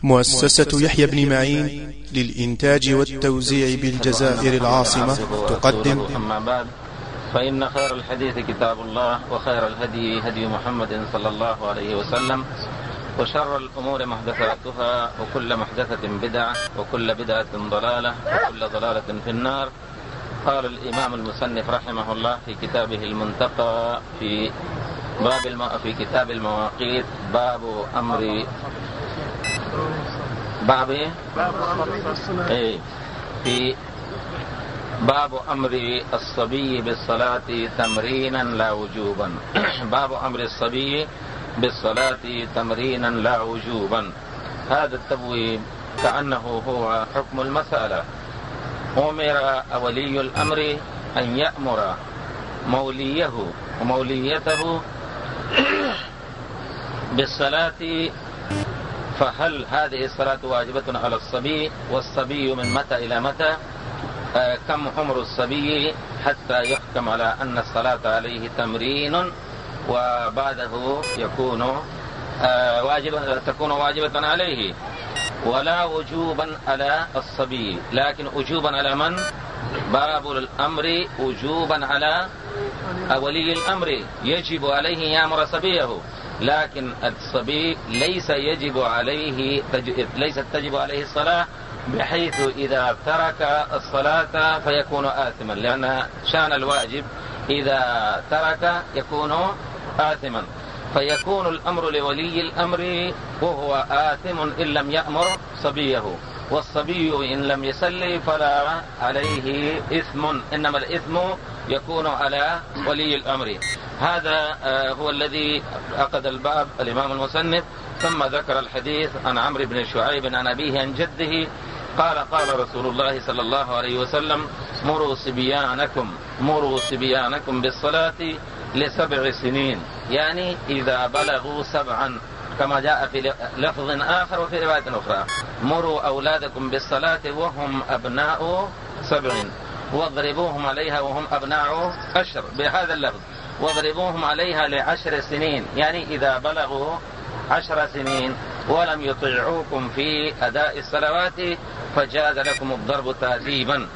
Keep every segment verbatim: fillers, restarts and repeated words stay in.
مؤسسة يحيى بن معين للإنتاج والتوزيع بالجزائر العاصمة تقدم. أما بعد، فإن خير الحديث كتاب الله، وخير الهدي هدي محمد صلى الله عليه وسلم، وشر الأمور محدثاتها، وكل محدثة بدعة، وكل بدعة ضلالة، وكل ضلالة في النار. قال الإمام المصنف رحمه الله في كتابه المنتقى في باب الم... في كتاب المواقيت، باب أمر باب إيه؟ في باب أمر الصبي بالصلاة تمرينا لا وجوبا. باب أمر الصبي بالصلاة تمرينا لا وجوبا. هذا التبويب كأنه هو حكم المسألة. أمر ولي الأمر أن يأمر موليه وموليته بالصلاة، فهل هذه الصلاة واجبة على الصبي؟ والصبي من متى إلى متى؟ آه كم عمر الصبي حتى يحكم على أن الصلاة عليه تمرين وبعده يكون آه واجبا تكون واجبة عليه، ولا وجوبا على الصبي، لكن وجوبا على من؟ باب الأمر وجوبا على ولي الأمر، يجب عليه يأمر صبيه، لكن الصبي ليس يجب عليه ليست تجب عليه الصلاة، بحيث إذا ترك الصلاة فيكون آثما، لأن شأن الواجب إذا ترك يكون آثما، فيكون الأمر لولي الأمر وهو آثم إن لم يأمر صبيه، والصبي إن لم يصلي فلا عليه إثم، إنما الإثم يكون على ولي الأمر. هذا هو الذي عقد الباب الإمام المصنف، ثم ذكر الحديث عن عمرو بن شعيب عن أبيه عن جده قال قال رسول الله صلى الله عليه وسلم: مروا صبيانكم مروا صبيانكم بالصلاة لسبع سنين، يعني إذا بلغوا سبعا، كما جاء في لفظ آخر وفي رواية أخرى: مروا أولادكم بالصلاة وهم أبناء سبع، واضربوهم عليها وهم أبناء عشر، بهذا اللفظ، واضربوهم عليها لعشر سنين، يعني إذا بلغوا عشر سنين ولم يطيعوكم في أداء الصلوات فجاز لكم الضرب تأديبا.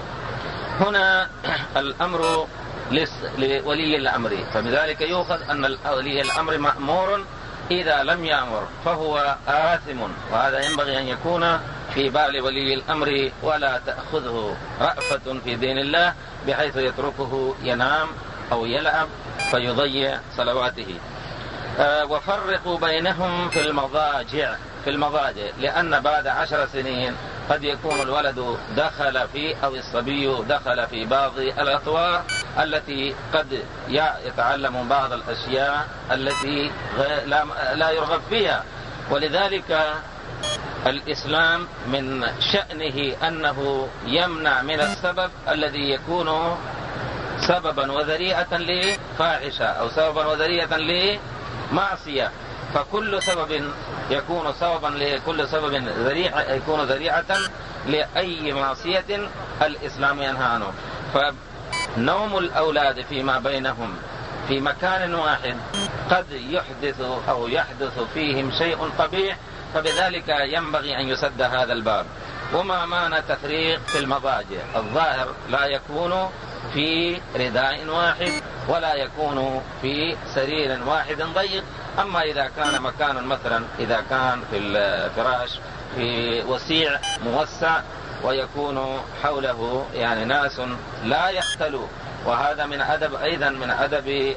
هنا الأمر لولي الأمر، فبذلك يؤخذ أن ولي الأمر مأمور، إذا لم يأمر فهو آثم، وهذا ينبغي أن يكون في بال ولي الأمر، ولا تأخذه رأفة في دين الله بحيث يتركه ينام أو يلعب فيضيع صلواته. آه وفرقوا بينهم في المضاجع في المضاجع لأن بعد عشر سنين قد يكون الولد دخل في أو الصبي دخل في بعض الأطوار التي قد يتعلم بعض الأشياء التي لا يرغب فيها، ولذلك الإسلام من شأنه أنه يمنع من السبب الذي يكون سببا وذريعة لفاحشة أو سببا وذريعة لمعصية، فكل سبب يكون سببا لكل سبب ذريعة يكون ذريعة لأي معصية الإسلام ينهى عنه. فنوم الأولاد فيما بينهم في مكان واحد قد يحدث أو يحدث فيهم شيء قبيح، فبذلك ينبغي أن يسد هذا الباب. وما معنى تفريق في المضاجع؟ الظاهر لا يكون في رداء واحد ولا يكون في سرير واحد ضيق، أما إذا كان مكان مثلا إذا كان في الفراش في وسيع موسع ويكون حوله يعني ناس لا يختلوا، وهذا من أدب أيضا من أدب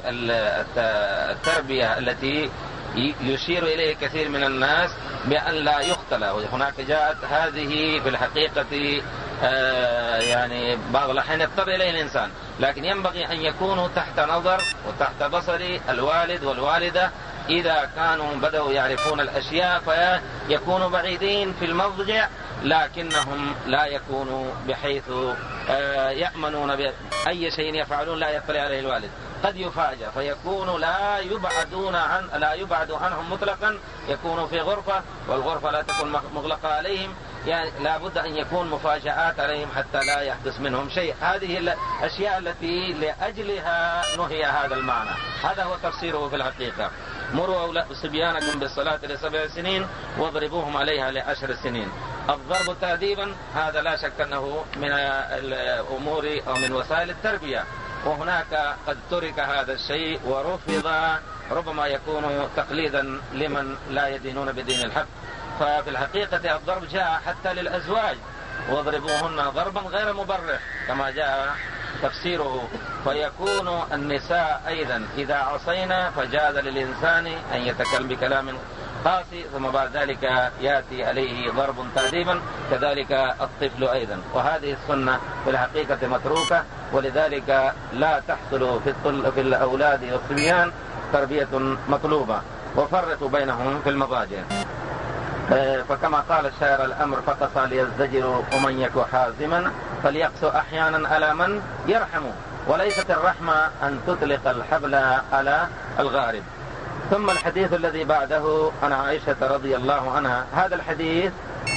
التربية التي يشير إليه كثير من الناس بأن لا يختلى، وهناك جاءت هذه في الحقيقة آه يعني بعض الأحيان يضطر إليه الإنسان، لكن ينبغي أن يكونوا تحت نظر وتحت بصر الوالد والوالدة إذا كانوا بدأوا يعرفون الأشياء، فيكونوا بعيدين في المضجع، لكنهم لا يكونوا بحيث آه يأمنون بأي شيء يفعلون لا يطلع عليه الوالد، قد يفاجأ فيكون لا يبعدون عن لا يبعد عنهم مطلقا، يكونوا في غرفة والغرفة لا تكون مغلقة عليهم، يعني لا بد أن يكون مفاجآت عليهم حتى لا يحدث منهم شيء. هذه الأشياء التي لأجلها نهي هذا المعنى، هذا هو تفسيره في الحقيقة. مروا صبيانكم بالصلاة لسبع سنين واضربوهم عليها لعشر سنين. الضرب تأديبا هذا لا شك أنه من الأمور أو من وسائل التربية، وهناك قد ترك هذا الشيء ورفض، ربما يكون تقليدا لمن لا يدينون بدين الحق. ففي الحقيقة الضرب جاء حتى للأزواج، واضربوهن ضربا غير مبرح كما جاء تفسيره. فيكون النساء أيضا إذا عصينا فجاز للإنسان أن يتكلم بكلام قاسي، ثم بعد ذلك يأتي عليه ضرب تأديبا، كذلك الطفل أيضا. وهذه السنة في الحقيقة متروكة، ولذلك لا تحصل في, في الأولاد والصبيان تربية مطلوبة. وفرقوا بينهم في المضاجع. فكما قال الشاعر: الأمر فقص ليزدجر ومن يك حازما فليقص أحيانا على من يرحم، وليست الرحمة أن تطلق الحبل على الغارب. ثم الحديث الذي بعده عن عائشة رضي الله عنها. هذا الحديث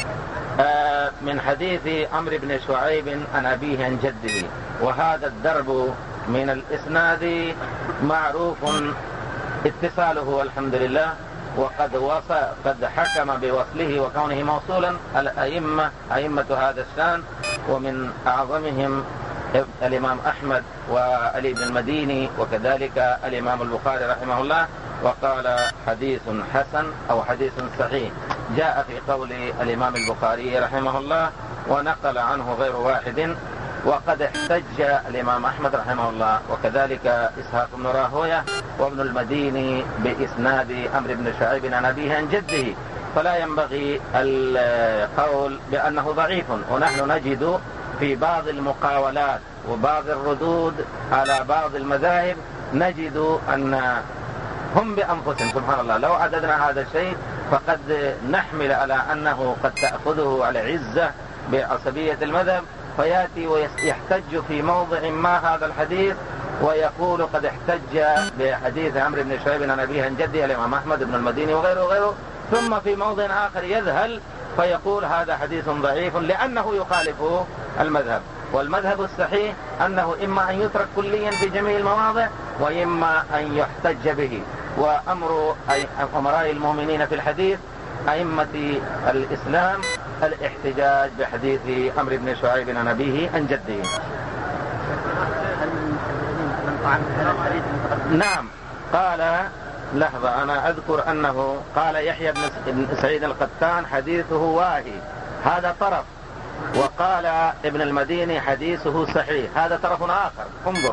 من حديث عمرو بن شعيب عن أبيه عن جده، وهذا الدرب من الإسناد معروف اتصاله والحمد لله، وقد وصل قد حكم بوصله وكونه موصولا الأئمة أئمة هذا الشان، ومن أعظمهم الإمام أحمد وعلي بن المديني، وكذلك الإمام البخاري رحمه الله، وقال حديث حسن أو حديث صحيح. جاء في قول الإمام البخاري رحمه الله ونقل عنه غير واحد، وقد احتج الإمام أحمد رحمه الله وكذلك إسحاق بن راهويه وابن المديني بإسناد عمرو بن شعيب عن أبيه عن جده، فلا ينبغي القول بأنه ضعيف. ونحن نجد في بعض المقاولات وبعض الردود على بعض المذاهب نجد أن هم بأنفسهم سبحان الله لو عددنا هذا الشيء فقد نحمل على أنه قد تأخذه على عزة بعصبية المذهب، فيأتي ويحتج في موضع ما هذا الحديث ويقول قد احتج بحديث عمرو بن شعيب عن أبيه عن جده الإمام أحمد بن المديني وغيره وغيره، ثم في موضع آخر يذهل فيقول هذا حديث ضعيف لأنه يخالف المذهب. والمذهب الصحيح أنه إما أن يترك كليا في جميع المواضع، وإما أن يحتج به. وأمر أمراء المؤمنين في الحديث أئمة الإسلام الاحتجاج بحديث عمرو بن شعيب عن أبيه عن جده. نعم. قال لحظة أنا أذكر أنه قال يحيى بن سعيد القطان حديثه واهي، هذا طرف، وقال ابن المديني حديثه صحيح، هذا طرف آخر. انظر.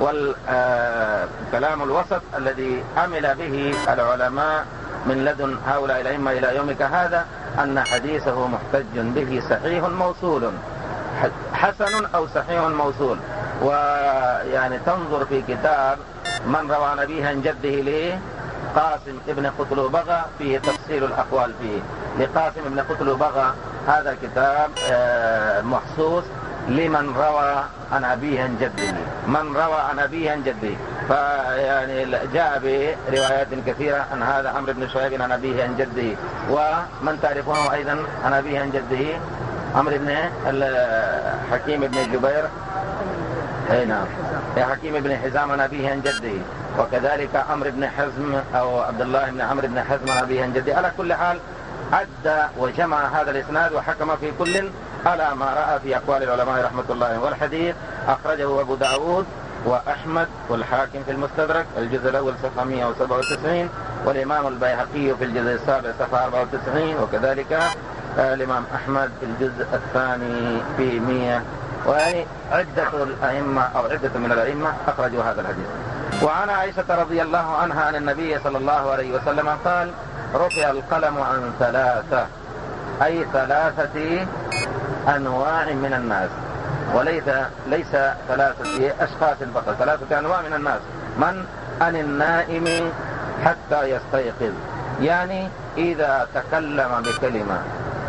والكلام الوسط الذي عمل به العلماء من لدن هؤلاء الأئمة إلى يومك هذا أن حديثه محتج به صحيح موصول، حسن أو صحيح موصول. ويعني تنظر في كتاب من روى عن أبيه عن جده ليه قاسم ابن قتلوبغة فيه تفصيل الأقوال فيه، لقاسم ابن قتلوبغة هذا الكتاب مخصوص لمن روى عن أبيه عن جده، من روى عن أبيه عن جده. فيعني جاء بروايات كثيرة عن هذا عمرو بن شعيب عن أبيه عن جده. ومن تعرفونه أيضا عن أبيه عن جده عمرو بن حكيم بن جبير، اي نعم، حكيم بن حزام عن أبيه عن جده، وكذلك عمرو بن حزم أو عبد الله بن عمرو بن حزم عن أبيه عن جده. على كل حال عد وجمع هذا الإسناد وحكم في كل على ما رأى في أقوال العلماء رحمة الله. والحديث أخرجه أبو داود وأحمد والحاكم في المستدرك الجزء الأول صفحة مئة وسبعة وتسعين، والإمام البيهقي في الجزء السابع صفحة أربعة وتسعين، وكذلك الإمام أحمد في الجزء الثاني في مئة. ويعني عدة الأئمة أو عدة من الأئمة أخرجوا هذا الحديث. وعن عائشة رضي الله عنها عن النبي صلى الله عليه وسلم قال رفع القلم عن ثلاثة، أي ثلاثة أنواع من الناس، وليس ليس ثلاثة أشخاص فقط، ثلاثة أنواع من الناس. من عن النائم حتى يستيقظ، يعني إذا تكلم بكلمة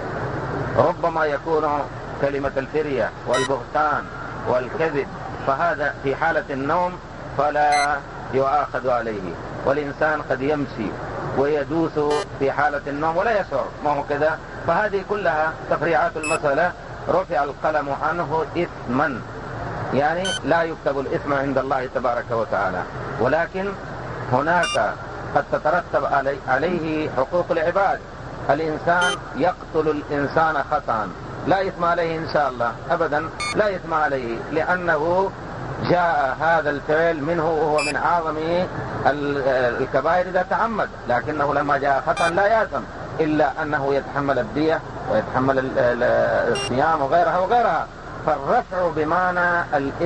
ربما يكون كلمة الفرية والبهتان والكذب، فهذا في حالة النوم فلا يؤاخذ عليه. والإنسان قد يمشي ويدوس في حالة النوم ولا يشعر، ما هو كذا. فهذه كلها تفريعات المسألة. رفع القلم عنه إثما، يعني لا يكتب الإثم عند الله تبارك وتعالى، ولكن هناك قد تترتب عليه حقوق العباد. الإنسان يقتل الإنسان خطأ لا إثم عليه إن شاء الله أبدا، لا إثم عليه، لأنه جاء هذا الفعل منه وهو من أعظم الكبائر إذا تعمد، لكنه لما جاء خطأ لا يأثم، إلا أنه يتحمل الدية ويتحمل الصيام وغيرها وغيرها. فالرفع بمعنى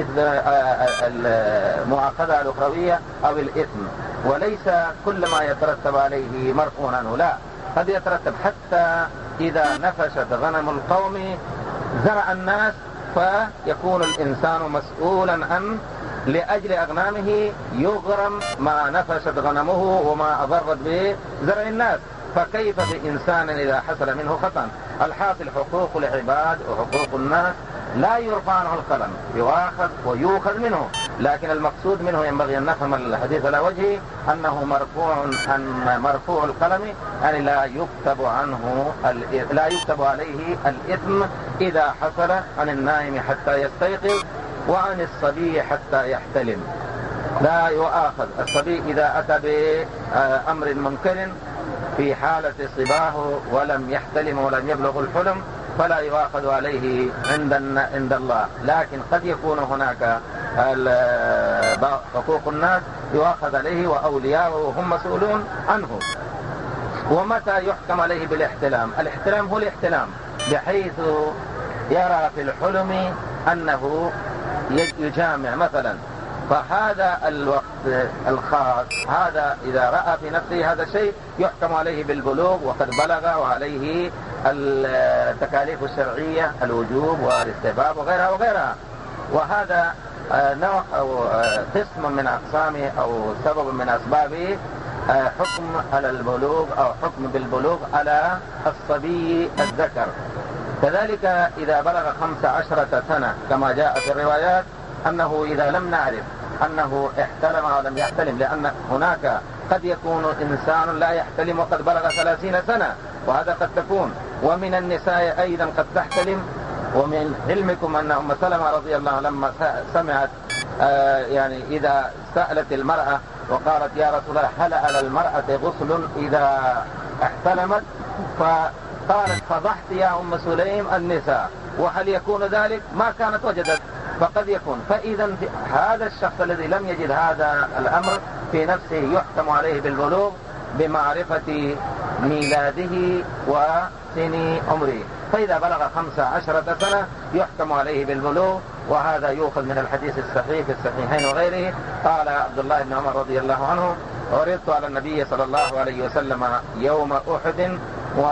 المؤاخذة الأخروية أو الإثم، وليس كل ما يترتب عليه مرفوع عنه، لا، قد يترتب حتى إذا نفشت غنم القوم زرع الناس فيكون الإنسان مسؤولا عن لأجل أغنامه يغرم ما نفشت غنمه وما أضرت به زرع الناس، فكيف بإنسان إذا حصل منه خطأ؟ الحاصل حقوق العباد وحقوق الناس لا يرفع عنه القلم، يؤاخذ ويؤخذ منه، لكن المقصود منه ينبغي أن نفهم الحديث على وجهه أنه مرفوع عن مرفوع القلم، يعني لا يكتب عنه لا يكتب عليه الإثم إذا حصل عن النائم حتى يستيقظ وعن الصبي حتى يحتلم. لا يؤاخذ الصبي إذا أتى بأمر منكر في حالة صباه ولم يحتلم ولم يبلغ الحلم فلا يؤاخذ عليه عند عند الله، لكن قد يكون هناك حقوق الناس يؤاخذ عليه وأولياءه هم مسؤولون عنه. ومتى يحكم عليه بالاحتلام؟ الاحتلام هو الاحتلام بحيث يرى في الحلم أنه يجامع مثلا، فهذا الوقت الخاص هذا إذا رأى في نفسه هذا الشيء يحكم عليه بالبلوغ وقد بلغ وعليه التكاليف الشرعية الوجوب والاستحباب وغيرها وغيرها. وهذا نوع أو قسم من أقسامه أو سبب من أسبابه حكم على البلوغ أو حكم بالبلوغ على الصبي الذكر. كذلك إذا بلغ خمس عشرة سنة كما جاء في الروايات أنه إذا لم نعرف أنه احتلم أو لم يحتلم، لأن هناك قد يكون إنسان لا يحتلم وقد بلغ ثلاثين سنة، وهذا قد تكون، ومن النساء أيضا قد تحتلم. ومن علمكم أن أم سلمة رضي الله عنها لما سمعت آه يعني إذا سألت المرأة وقالت يا رسول الله هل على المرأة غسل إذا احتلمت؟ فقالت فضحت يا أم سليم النساء، وهل يكون ذلك؟ ما كانت وجدت، فقد يكون. فإذا هذا الشخص الذي لم يجد هذا الأمر في نفسه يحكم عليه بالبلوغ بمعرفة ميلاده وسن عمره، فإذا بلغ خمس عشرة سنة يحكم عليه بالبلوغ. وهذا يؤخذ من الحديث الصحيح في الصحيحين وغيره. قال عبد الله بن عمر رضي الله عنه عرضت على النبي صلى الله عليه وسلم يوم أحد و...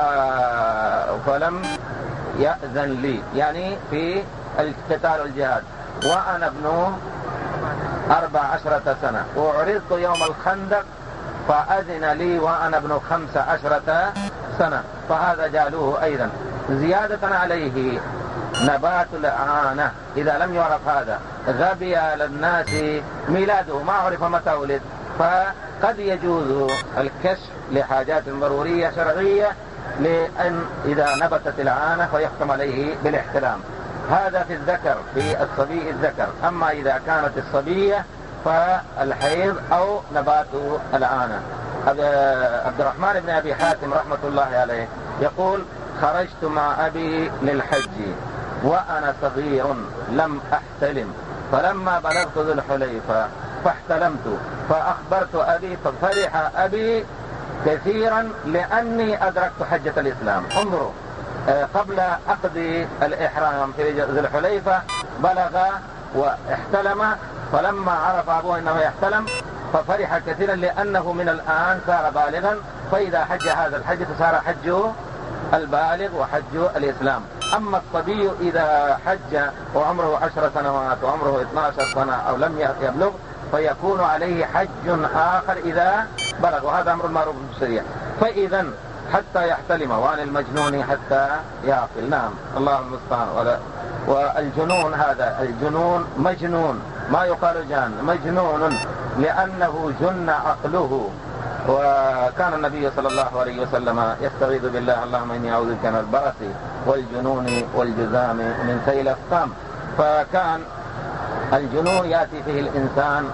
فلم يأذن لي، يعني في القتال والجهاد، وأنا ابن أربع عشرة سنة، وعرضت يوم الخندق فأذن لي وأنا ابن خمس عشرة سنة، فهذا جعلوه أيضا زيادة عليه. نبات العانة إذا لم يعرف هذا غبي على الناس ميلاده، ما عرف متى ولد، فقد يجوز الكشف لحاجات ضرورية شرعية لأن إذا نبتت العانة فيحكم عليه بالاحتلام. هذا في الذكر في الصبي الذكر. أما إذا كانت الصبية فالحيض أو نبات العانة. عبد الرحمن بن أبي حاتم رحمة الله عليه يقول خرجت مع أبي للحج وأنا صغير لم أحتلم، فلما بلغت ذو الحليفة فاحتلمت فأخبرت أبي ففرح أبي كثيرا لأني أدركت حجة الإسلام. انظروا، قبل أقضي الإحرام في ذو الحليفة بلغ واحتلم، فلما عرف أبوه أنه يحتلم ففرح كثيرا لأنه من الآن صار بالغا، فإذا حج هذا الحج فصار حج البالغ وحج الإسلام. أما الصبي إذا حج وعمره عشر سنوات وعمره اثنتا عشرة سنة أو لم يبلغ فيكون عليه حج آخر إذا بلغ، وهذا أمر معروف في الشريعة. فإذا حتى يحتلم، وعن المجنون حتى يعقل. نعم، الله المستعان. والجنون هذا الجنون مجنون، ما يقال جان، مجنون لأنه جن عقله. وكان النبي صلى الله عليه وسلم يستغيث بالله اللهم إني أعوذ بك من البرص والجنون والجذام من سيل الأسقام. فكان الجنون يأتي فيه الإنسان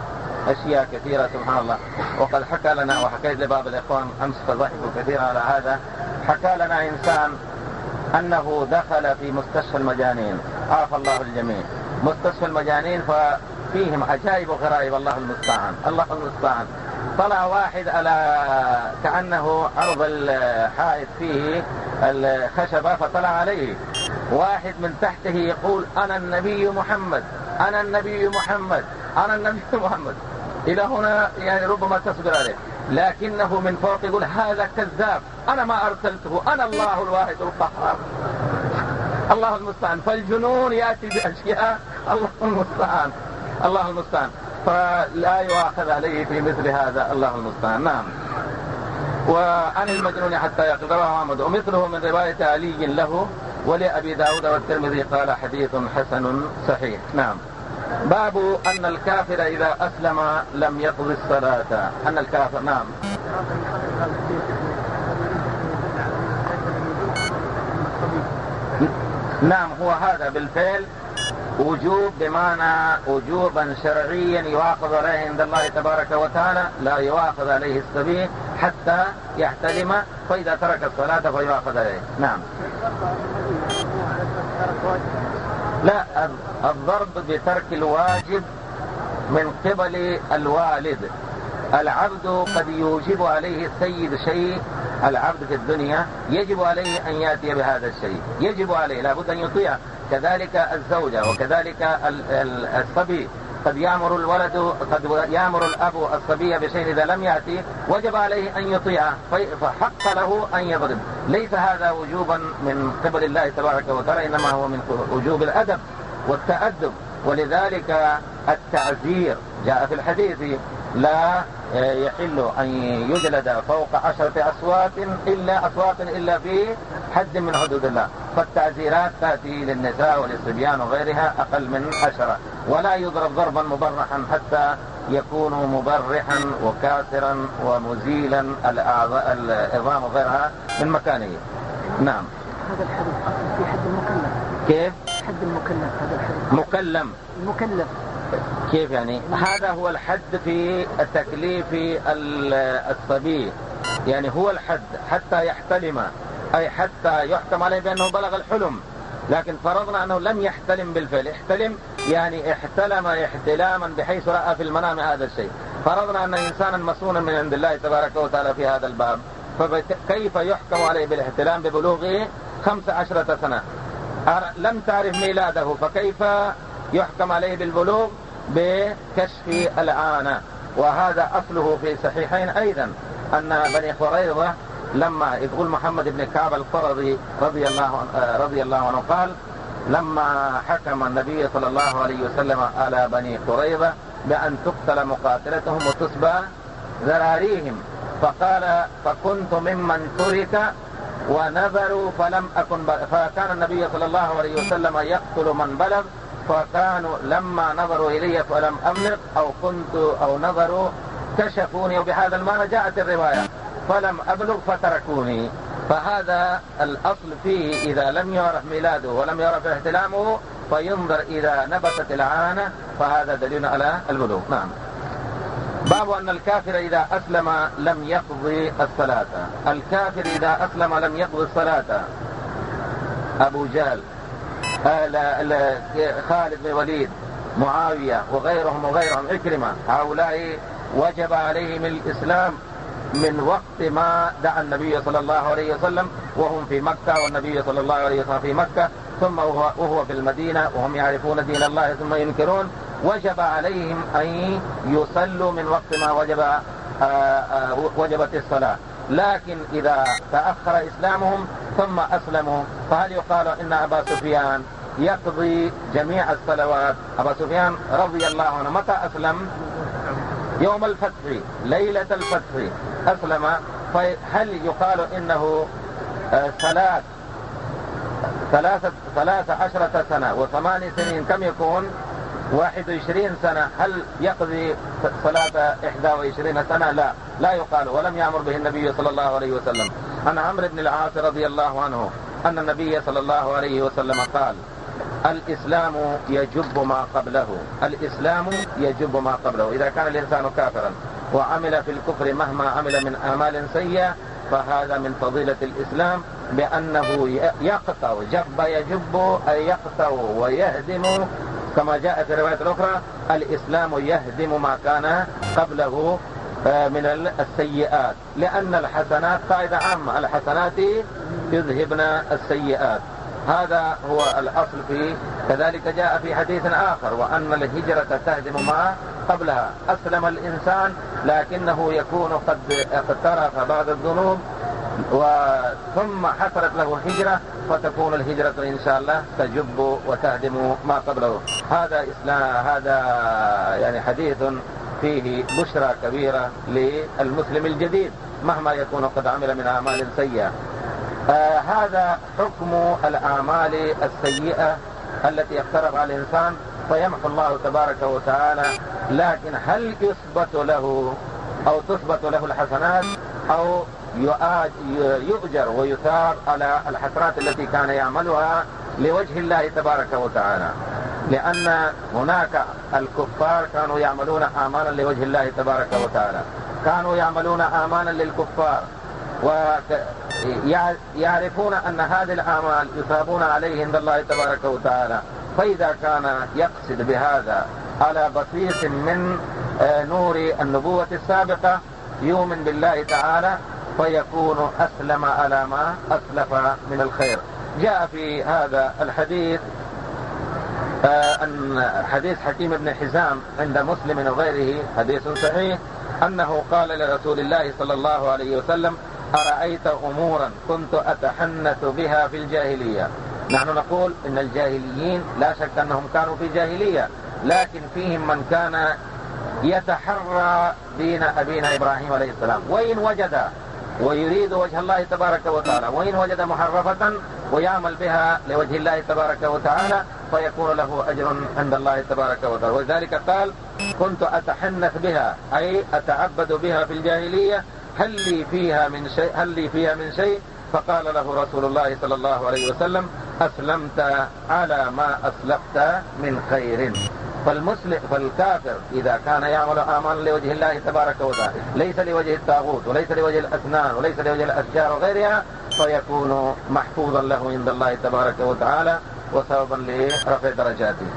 أشياء كثيرة سبحان الله. وقد حكى لنا، وحكيت لبعض الإخوان أمس فضحكوا كثيرا على هذا، حكى لنا إنسان أنه دخل في مستشفى المجانين، عافى الله الجميع، مستشفى المجانين، ففيهم عجائب وغرائب، الله المستعان الله المستعان. طلع واحد على كأنه عرض الحائط فيه الخشبة، فطلع عليه واحد من تحته يقول أنا النبي محمد، أنا النبي محمد، أنا النبي محمد. إلى هنا يعني ربما تصبر عليه، لكنه من فوق يقول هذا كذاب، أنا ما أرسلته، أنا الله الواحد القهار. الله المستعان. فالجنون يأتي بأشياء الله المستعان الله المستعان فلا يؤاخذ عليه في مثل هذا، الله المستعان. نعم. وعن المجنون حتى يقظ، رواه أحمد، ومثله من رواية علي له ولأبي داود والترمذي قال حديث حسن صحيح. نعم. باب أن الكافر إذا أسلم لم يقضي الصلاة. أن الكافر نعم نعم هو هذا بالفعل وجوب، بمعنى وجوبا شرعيا يواخذ عليه عند الله تبارك وتعالى، لا يواخذ عليه الصبي حتى يحتلم، فإذا ترك الصلاة فيواخذ عليه. نعم. لا، الضرب بترك الواجب من قبل الوالد. العبد قد يوجب عليه السيد شيء، العبد في الدنيا يجب عليه أن يأتي بهذا الشيء، يجب عليه، لابد أن يطيع. كذلك الزوجة، وكذلك الصبي، قد يأمر الولد، قد يأمر الأب الصبي بشيء إذا لم يأتي وجب عليه أن يطيعه، فحق له أن يضرب. ليس هذا وجوبا من قبل الله تبارك وتعالى، إنما هو من وجوب الأدب والتأدب. ولذلك التعزير جاء في الحديث لا يحل أن يجلد فوق عشرة أصوات إلا أصوات إلا في حد من حدود الله. فالتعزيرات تأتي للنساء وللصبيان وغيرها أقل من عشرة، ولا يضرب ضربا مبرحا حتى يكون مبرحا وكاسرا ومزيلا الأعضاء العظام وغيرها من مكانه. نعم. هذا الحديث أصل في حد المكلف. كيف؟ حد المكلف. هذا الحديث مكلم. المكلف كيف يعني؟ هذا هو الحد في التكليف الصبي، يعني هو الحد حتى يحتلم، أي حتى يحكم عليه بأنه بلغ الحلم. لكن فرضنا أنه لم يحتلم بالفعل، احتلم يعني احتلم احتلاما بحيث رأى في المنام هذا الشيء. فرضنا أن إنسانا مسؤولا من عند الله تبارك وتعالى في هذا الباب، فكيف يحكم عليه بالاحتلام ببلوغه خمس عشرة سنة؟ لم تعرف ميلاده، فكيف يحكم عليه بالبلوغ بكشف العانة؟ وهذا أصله في صحيحين أيضا، أن بني قريظة لما يقول محمد بن كعب القرظي رضي الله رضي الله عنه قال لما حكم النبي صلى الله عليه وسلم على بني قريظة بأن تقتل مقاتلتهم وتسبى ذراريهم، فقال فكنت ممن ترك ونذروا فلم أكن بلغ. فكان النبي صلى الله عليه وسلم يقتل من بلغ، فكانوا لما نظروا إلي فلم أبلغ، أو كنت أو نظروا كشفوني، وبهذا المعنى جاءت الرواية فلم أبلغ فتركوني. فهذا الأصل فيه إذا لم يعرف ميلاده ولم يعرف احتلامه فينظر إذا نبتت العانة، فهذا دليل على البلوغ. نعم. باب أن الكافر إذا أسلم لم يقضي الصلاة. الكافر إذا أسلم لم يقضي الصلاة. أبو جهل، خالد بن وليد، معاوية وغيرهم وغيرهم، عكرمة، هؤلاء وجب عليهم الإسلام من وقت ما دعا النبي صلى الله عليه وسلم وهم في مكة، والنبي صلى الله عليه وسلم في مكة، ثم وهو في المدينة وهم يعرفون دين الله ثم ينكرون. وجب عليهم أن يصلوا من وقت ما وجب وجبت الصلاة. لكن إذا تأخر إسلامهم ثم أسلموا فهل يقال إن أبا سفيان يقضي جميع الصلوات؟ أبا سفيان رضي الله عنه متى أسلم؟ يوم الفتح، ليلة الفتح أسلم. فهل يقال إنه صلاة ثلاثة ثلاث عشرة سنة وثمان سنين كم يكون؟ واحد وعشرين سنة، هل يقضي صلاة إحدى وعشرين سنة؟ لا، لا يقال، ولم يأمر به النبي صلى الله عليه وسلم. عن عمرو بن العاص رضي الله عنه أن النبي صلى الله عليه وسلم قال الإسلام يجب ما قبله، الإسلام يجب ما قبله. إذا كان الإنسان كافرا وعمل في الكفر مهما عمل من أعمال سيئة فهذا من فضيلة الإسلام، بأنه يقطع، جب يجب أي يقطع ويهدم، كما جاء في الرواية الأخرى الإسلام يهدم ما كان قبله من السيئات، لأن الحسنات قاعدة عامة، الحسنات يذهبن السيئات، هذا هو الأصل فيه. كذلك جاء في حديث آخر وأن الهجرة تهدم ما قبلها. أسلم الإنسان لكنه يكون قد اقترف بعض الذنوب ثم حصلت له هجرة، فتكون الهجرة إن شاء الله تجب وتهدم ما قبله. هذا إسلام، هذا يعني حديث فيه بشرى كبيرة للمسلم الجديد مهما يكون قد عمل من أعمال سيئة. آه هذا حكم الأعمال السيئة التي يقترف على الإنسان فيمحو الله تبارك وتعالى، لكن هل يثبت له أو تثبت له الحسنات أو يؤجر ويثاب على الحسنات التي كان يعملها لوجه الله تبارك وتعالى؟ لأن هناك الكفار كانوا يعملون أعمالا لوجه الله تبارك وتعالى، كانوا يعملون أعمالا للكفار ويعرفون أن هذه الأعمال يثابون عليه عند الله تبارك وتعالى. فإذا كان يقصد بهذا على بصيص من نور النبوة السابقة يؤمن بالله تعالى فيكون أسلم على ما أسلف من الخير. جاء في هذا الحديث أن حديث حكيم بن حزام عند مسلم وغيره حديث صحيح أنه قال لرسول الله صلى الله عليه وسلم: أرأيت أمورا كنت أتحنث بها في الجاهلية. نحن نقول إن الجاهليين لا شك أنهم كانوا في جاهلية، لكن فيهم من كان يتحرى دين أبينا إبراهيم عليه السلام، وإن وجد ويريد وجه الله تبارك وتعالى، وإن وجد محرفة ويعمل بها لوجه الله تبارك وتعالى فيكون له أجر عند الله تبارك وتعالى. ولذلك قال: كنت أتحنث بها أي أتعبد بها في الجاهلية، هل لي فيها من شيء هل لي فيها من شيء فقال له رسول الله صلى الله عليه وسلم: أسلمت على ما أسلفت من خير. فالمسلم فالكافر إذا كان يعمل أعمالا لوجه الله تبارك وتعالى ليس لوجه الطاغوت وليس لوجه الأسنان وليس لوجه الأشجار وغيرها فيكون محفوظا له عند الله تبارك وتعالى وسببا لرفع درجاته.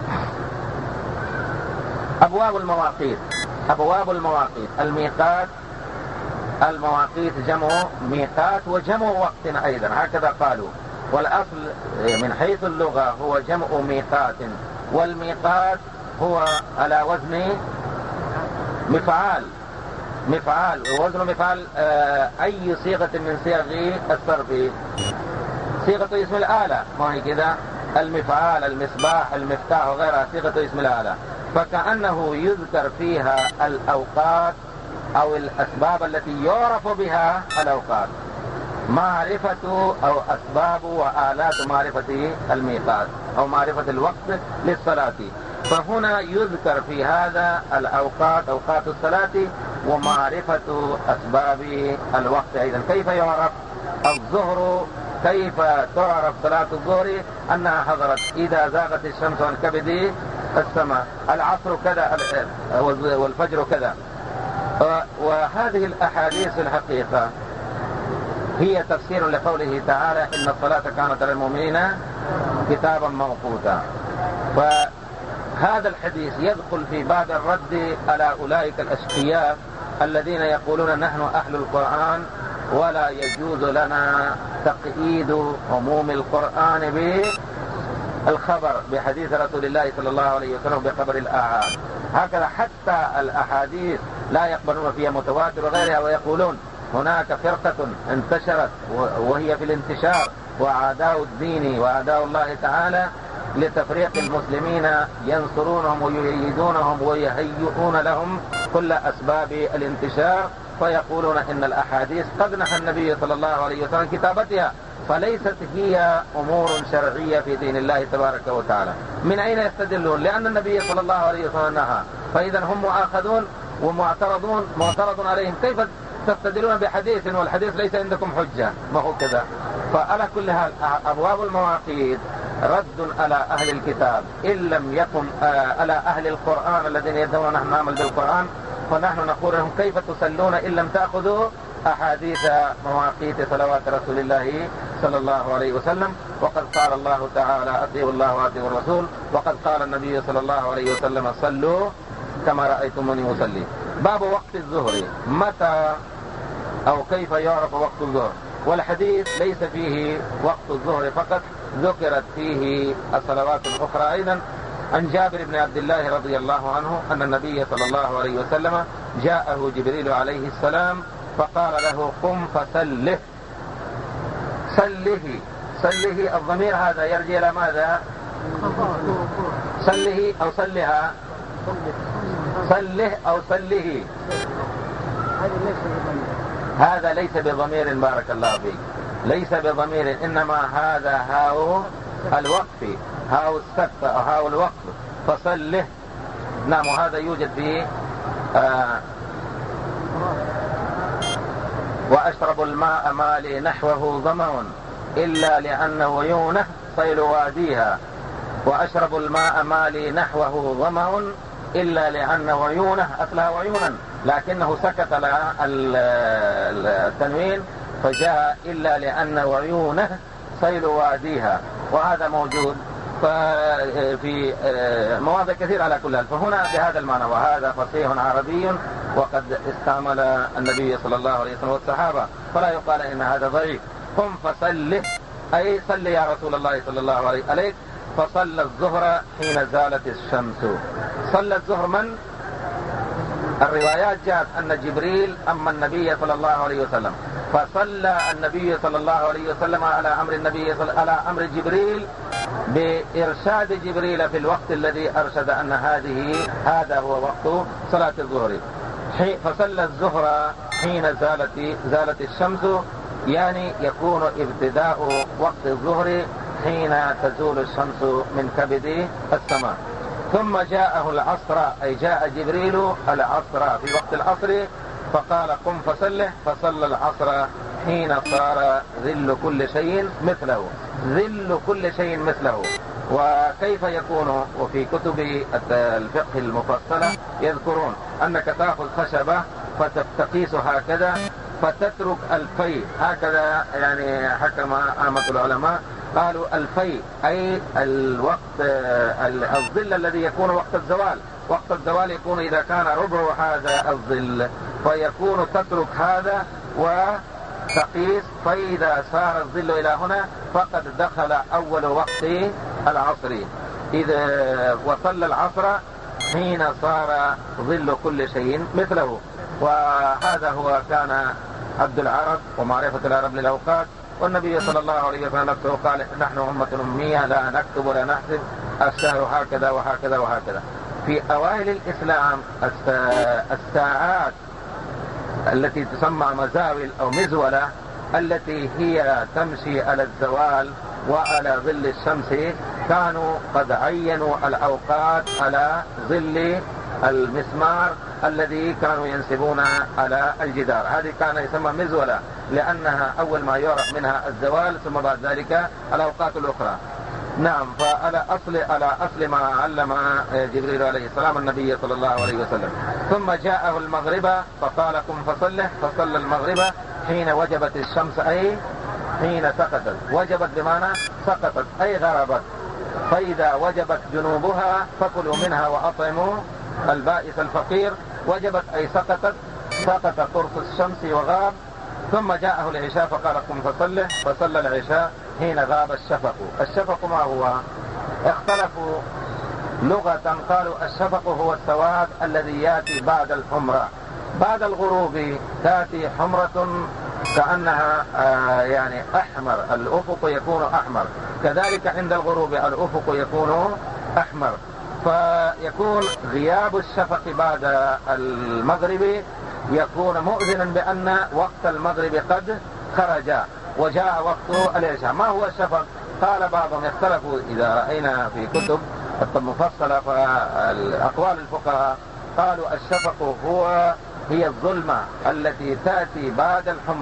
أبواب المواقيت. أبواب المواقيت الميقات، المواقيت جمع ميقات وجمع وقت أيضا، هكذا قالوا. والأصل من حيث اللغة هو جمع ميقات، والميقات هو على وزن مفعال. مفعال ووزن مفعال أي صيغة من صيغ الصرف، صيغة اسم الآلة، ما هي كذا؟ المفعال، المصباح، المفتاح وغيرها صيغة اسم الآلة. فكأنه يذكر فيها الأوقات أو الأسباب التي يعرف بها الأوقات، معرفة أو أسباب وآلات معرفة الميقات أو معرفة الوقت للصلاة. فهنا يذكر في هذا الأوقات، أوقات الصلاة، ومعرفة أسباب الوقت أيضا. كيف يعرف الظهر؟ كيف تعرف صلاة الظهر؟ أنها حضرت إذا زاغت الشمس عن كبد السماء، العصر كذا والفجر كذا. وهذه الأحاديث الحقيقة هي تفسير لقوله تعالى: إن الصلاة كانت على المؤمنين كتابا موقوتا. فهذا الحديث يدخل في باب الرد على أولئك الأشقياء الذين يقولون: نحن أهل القرآن ولا يجوز لنا تقييد عموم القرآن بالخبر بحديث رسول الله صلى الله عليه وسلم بخبر الآحاد. هكذا حتى الأحاديث لا يقبلون فيها متواتر وغيرها، ويقولون هناك فرقة انتشرت وهي في الانتشار وأعداء الدين وأعداء الله تعالى لتفريق المسلمين ينصرونهم ويؤيدونهم ويهيئون لهم كل أسباب الانتشار، فيقولون إن الأحاديث قد نهى النبي صلى الله عليه وسلم كتابتها، فليست هي أمور شرعية في دين الله تبارك وتعالى. من أين يستدلون؟ لأن النبي صلى الله عليه وسلم نهى، فإذا هم مؤاخذون ومعترضون معترض عليهم. كيف تستدلون بحديث والحديث ليس عندكم حجة؟ ما هو كذا. فعلى كل حال أبواب المواقيت رد على أهل الكتاب إن لم يكن على أهل القرآن الذين يدعون نحن نعمل بالقرآن، فنحن نقول لهم كيف تصلون إن لم تأخذوا أحاديث مواقيت صلوات رسول الله صلى الله عليه وسلم. وقد قال الله تعالى أطيعوا الله وأطيعوا الرسول، وقد قال النبي صلى الله عليه وسلم صلوا كما رأيتموني أصلي. باب وقت الظهر، متى أو كيف يعرف وقت الظهر؟ والحديث ليس فيه وقت الظهر فقط، ذكرت فيه الصلوات الأخرى أيضا. عن جابر بن عبد الله رضي الله عنه أن النبي صلى الله عليه وسلم جاءه جبريل عليه السلام فقال له قم فسله. سله سله الضمير هذا يرجع إلى ماذا؟ سله أو سلها؟ سله أو سله؟ هذا ليس بضمير، بارك الله فيك، ليس بضمير، إنما هذا هاو الوقف، هاو السقف أو هاو الوقف، فصله. نعم، وهذا يوجد في آه وأشرب الماء ما لي نحوه ظمأ إلا لأن عيونه صيل واديها. وأشرب الماء ما لي نحوه ظمأ إلا لأن عيونه أصلها عيونا، لكنه سكت على التنوين فجاء إلا لأن عيونه صيل واديها، وهذا موجود في مواضع كثيرة على كل حال. فهنا بهذا المعنى، وهذا فصيح عربي وقد استعمل النبي صلى الله عليه وسلم والصحابة، فلا يقال إن هذا ضعيف. قم فصله أي صل يا رسول الله صلى الله عليه وسلم. فصلى الظهر حين زالت الشمس. صلى الظهر من؟ الروايات جاءت أن جبريل أما النبي صلى الله عليه وسلم، فصلى النبي صلى الله عليه وسلم على أمر النبي صلى على أمر جبريل بإرشاد جبريل في الوقت الذي أرشد أن هذه هذا هو وقت صلاة الظهر. فصلى الظهر حين زالت زالت الشمس، يعني يكون ابتداء وقت الظهر حين تزول الشمس من كبد السماء. ثم جاءه العصر، أي جاء جبريل العصر في وقت العصر فقال قم فصله. فصلى العصر حين صار ظل كل شيء مثله. ظل كل شيء مثله، وكيف يكون؟ وفي كتب الفقه المفصلة يذكرون أنك تأخذ خشبة فتقيس هكذا فتترك الفي هكذا، يعني حكم عامة العلماء قالوا الفي أي الوقت الظل الذي يكون وقت الزوال. وقت الزوال يكون إذا كان ربع هذا الظل، فيكون تترك هذا وتقيس، فإذا صار الظل إلى هنا فقد دخل أول وقت العصر. إذا وصل العصر حين صار ظل كل شيء مثله. وهذا هو كان عبد العرب ومعرفة العرب للأوقات. والنبي صلى الله عليه وسلم نفسه قال نحن أمة أمية لا نكتب ولا نحسب، الشهر هكذا وهكذا وهكذا. في أوائل الإسلام الساعات التي تسمى مزاول أو مزولة التي هي تمشي على الزوال وعلى ظل الشمس، كانوا قد عينوا الأوقات على ظل المسمار الذي كانوا ينسبون على الجدار. هذه كان يسمى مزولة لأنها أول ما يعرف منها الزوال، ثم بعد ذلك الأوقات الأخرى. نعم، فعلى أصل على أصل ما علم جبريل عليه السلام النبي صلى الله عليه وسلم. ثم جاءه المغرب فقال قم فصله. فصلى المغرب حين وجبت الشمس، أي حين سقطت. وجبت بمعنى سقطت أي غربت. فإذا وجبت جنوبها فكلوا منها وأطعموا البائس الفقير. وجبت أي سقطت، سقط قرص الشمس وغاب. ثم جاءه العشاء فقال قم فصله. فصلى العشاء حين غاب الشفق. الشفق ما هو؟ اختلفوا لغة، قالوا الشفق هو السواد الذي يأتي بعد الحمرة. بعد الغروب تأتي حمرة كأنها آه يعني أحمر، الأفق يكون أحمر، كذلك عند الغروب الأفق يكون أحمر. فيكون غياب الشفق بعد المغرب يكون مؤذنا بأن وقت المغرب قد خرج وجاء وقت العشاء. ما هو الشفق؟ قال بعضهم اختلفوا، إذا رأينا في كتب المفصلة فالأقوال الفقهاء قالوا الشفق هو هي الظلمة التي تأتي بعد الحمرة.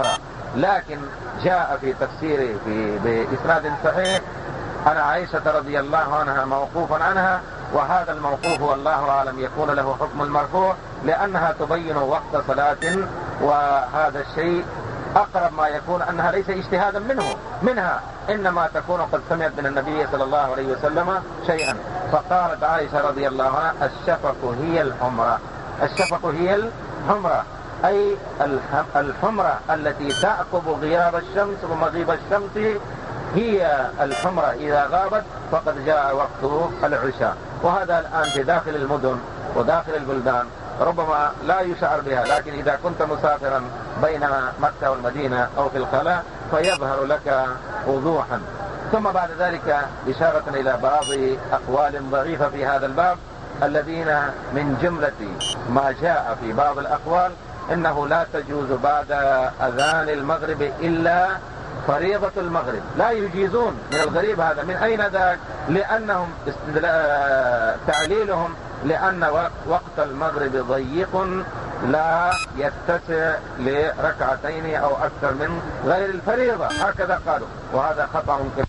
لكن جاء في تفسيره في بإسناد صحيح عن عائشة رضي الله عنها موقوفا عنها، وهذا الموقوف والله أعلم يكون له حكم المرفوع، لأنها تبين وقت صلاة، وهذا الشيء أقرب ما يكون أنها ليس اجتهادا منه منها، إنما تكون قد سمعت من النبي صلى الله عليه وسلم شيئا. فقالت عائشة رضي الله عنها: الشفق هي الحمرة. الشفق هي الحمرة، أي الحمرة التي تعقب غياب الشمس ومغيب الشمس هي الحمرة. إذا غابت فقد جاء وقت العشاء. وهذا الآن في داخل المدن وداخل البلدان ربما لا يشعر بها، لكن إذا كنت مسافرا بين مكة والمدينة أو في الخلاء فيظهر لك وضوحا. ثم بعد ذلك إشارة إلى بعض أقوال ضعيفة في هذا الباب، الذين من جملة ما جاء في بعض الأقوال إنه لا تجوز بعد أذان المغرب إلا فريضة المغرب، لا يجيزون. من الغريب هذا، من أين ذاك؟ لأنهم تعليلهم لأن وقت المغرب ضيق لا يتسع لركعتين أو أكثر من غير الفريضة، هكذا قالوا، وهذا خطأ كبير.